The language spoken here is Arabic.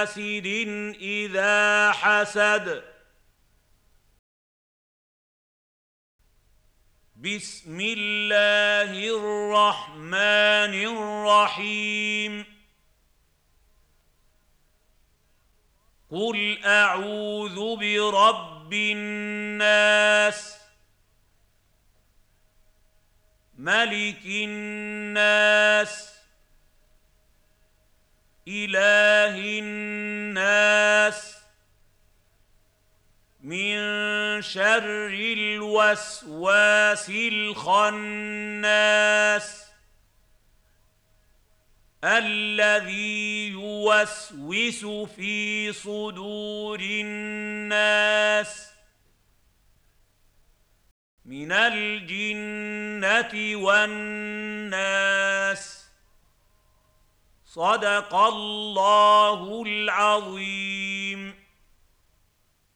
حاسد إذا حسد. بسم الله الرحمن الرحيم. قل أعوذ برب الناس، ملك الناس، إله الناس، من شر الوسواس الخناس، الذي يوسوس في صدور الناس من الجنة والناس. صدق الله العظيم.